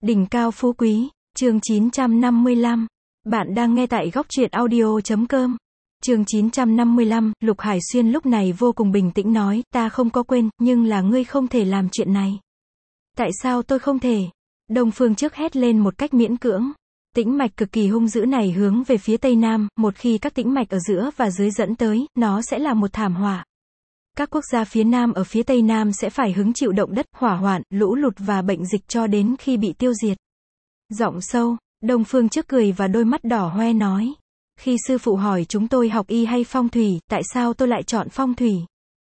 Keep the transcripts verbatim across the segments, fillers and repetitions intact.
Đỉnh cao phú quý, chương chín trăm năm mươi lăm. Bạn đang nghe tại góc truyện audio chấm com. Chương chín trăm năm mươi lăm, Lục Hải Xuyên lúc này vô cùng bình tĩnh nói, ta không có quên, nhưng là ngươi không thể làm chuyện này. Tại sao tôi không thể? Đông Phương trước hét lên một cách miễn cưỡng. Tĩnh mạch cực kỳ hung dữ này hướng về phía tây nam, một khi các tĩnh mạch ở giữa và dưới dẫn tới, nó sẽ là một thảm họa. Các quốc gia phía Nam ở phía Tây Nam sẽ phải hứng chịu động đất, hỏa hoạn, lũ lụt và bệnh dịch cho đến khi bị tiêu diệt. Giọng sâu, Đông Phương trước cười và đôi mắt đỏ hoe nói. Khi sư phụ hỏi chúng tôi học y hay phong thủy, tại sao tôi lại chọn phong thủy?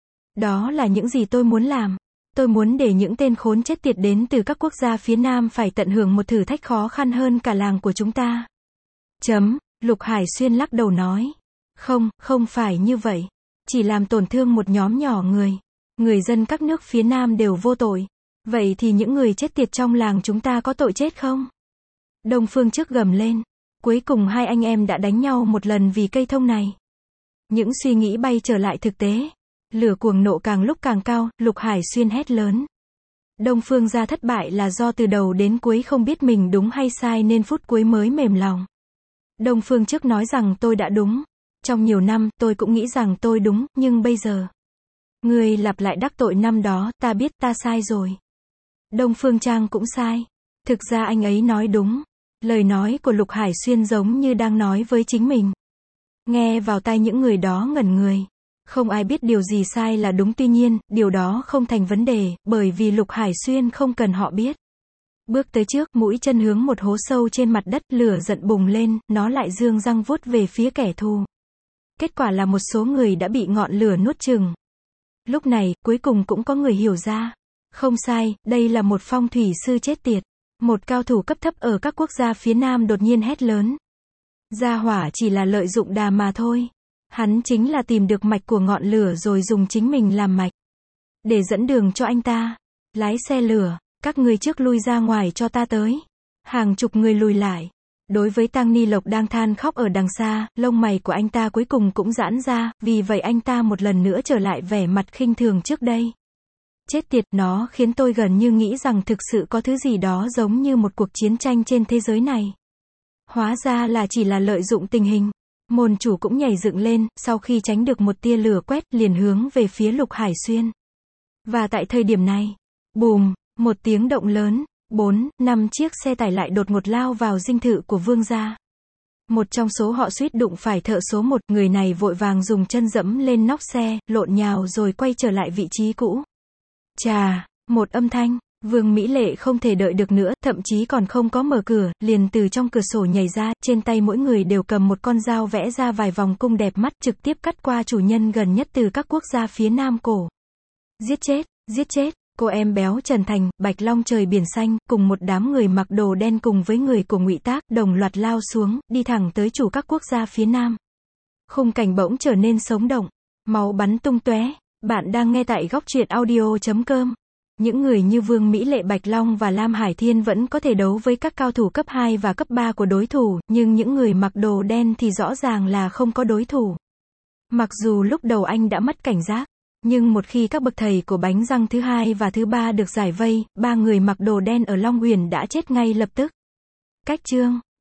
Đó là những gì tôi muốn làm. Tôi muốn để những tên khốn chết tiệt đến từ các quốc gia phía Nam phải tận hưởng một thử thách khó khăn hơn cả làng của chúng ta. Chấm, Lục Hải Xuyên lắc đầu nói. Không, không phải như vậy. Chỉ làm tổn thương một nhóm nhỏ người. Người dân các nước phía Nam đều vô tội. Vậy thì những người chết tiệt trong làng chúng ta có tội chết không? Đông Phương trước gầm lên. Cuối cùng hai anh em đã đánh nhau một lần vì cây thông này. Những suy nghĩ bay trở lại thực tế. Lửa cuồng nộ càng lúc càng cao, Lục Hải Xuyên hét lớn. Đông Phương gia thất bại là do từ đầu đến cuối không biết mình đúng hay sai nên phút cuối mới mềm lòng. Đông Phương trước nói rằng tôi đã đúng. Trong nhiều năm, tôi cũng nghĩ rằng tôi đúng, nhưng bây giờ. Ngươi lặp lại đắc tội năm đó, ta biết ta sai rồi. Đông Phương Trang cũng sai. Thực ra anh ấy nói đúng. Lời nói của Lục Hải Xuyên giống như đang nói với chính mình. Nghe vào tai những người đó ngẩn người. Không ai biết điều gì sai là đúng, tuy nhiên, điều đó không thành vấn đề, bởi vì Lục Hải Xuyên không cần họ biết. Bước tới trước, mũi chân hướng một hố sâu trên mặt đất, lửa giận bùng lên, nó lại giương răng vuốt về phía kẻ thù. Kết quả là một số người đã bị ngọn lửa nuốt chửng. Lúc này, cuối cùng cũng có người hiểu ra. Không sai, đây là một phong thủy sư chết tiệt. Một cao thủ cấp thấp ở các quốc gia phía Nam đột nhiên hét lớn. Gia hỏa chỉ là lợi dụng đà mà thôi. Hắn chính là tìm được mạch của ngọn lửa rồi dùng chính mình làm mạch. Để dẫn đường cho anh ta. Lái xe lửa, các người trước lui ra ngoài cho ta tới. Hàng chục người lùi lại. Đối với Tăng Ni Lộc đang than khóc ở đằng xa, lông mày của anh ta cuối cùng cũng giãn ra, vì vậy anh ta một lần nữa trở lại vẻ mặt khinh thường trước đây. Chết tiệt, nó khiến tôi gần như nghĩ rằng thực sự có thứ gì đó giống như một cuộc chiến tranh trên thế giới này. Hóa ra là chỉ là lợi dụng tình hình. Môn chủ cũng nhảy dựng lên, sau khi tránh được một tia lửa quét, liền hướng về phía Lục Hải Xuyên. Và tại thời điểm này, bùm, một tiếng động lớn. Bốn, năm chiếc xe tải lại đột ngột lao vào dinh thự của vương gia. Một trong số họ suýt đụng phải thợ số một, người này vội vàng dùng chân dẫm lên nóc xe, lộn nhào rồi quay trở lại vị trí cũ. Chà, một âm thanh, Vương Mỹ Lệ không thể đợi được nữa, thậm chí còn không có mở cửa, liền từ trong cửa sổ nhảy ra, trên tay mỗi người đều cầm một con dao vẽ ra vài vòng cung đẹp mắt, trực tiếp cắt qua chủ nhân gần nhất từ các quốc gia phía Nam cổ. Giết chết, giết chết. Cô em béo Trần Thành, Bạch Long trời biển xanh, cùng một đám người mặc đồ đen cùng với người của Ngụy Tác, đồng loạt lao xuống, đi thẳng tới chủ các quốc gia phía Nam. Khung cảnh bỗng trở nên sống động, máu bắn tung tóe. Bạn đang nghe tại góc truyện audio chấm com. Những người như Vương Mỹ Lệ, Bạch Long và Lam Hải Thiên vẫn có thể đấu với các cao thủ cấp hai và cấp ba của đối thủ, nhưng những người mặc đồ đen thì rõ ràng là không có đối thủ. Mặc dù lúc đầu anh đã mất cảnh giác. Nhưng một khi các bậc thầy của bánh răng thứ hai và thứ ba được giải vây, ba người mặc đồ đen ở Long Huyền đã chết ngay lập tức. Cách chương